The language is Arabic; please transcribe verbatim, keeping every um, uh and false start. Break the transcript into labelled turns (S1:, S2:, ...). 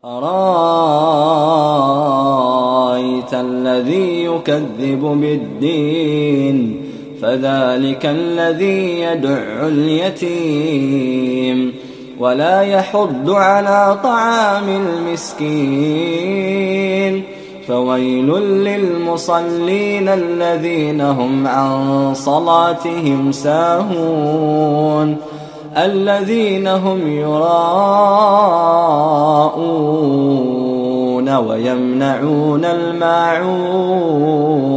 S1: أرايت الذي يكذب بالدين فذلك الذي يدع اليتيم ولا يحض على طعام المسكين فويل للمصلين الذين هم عن صلاتهم ساهون الذين هم يراءون ويمنعون الماعون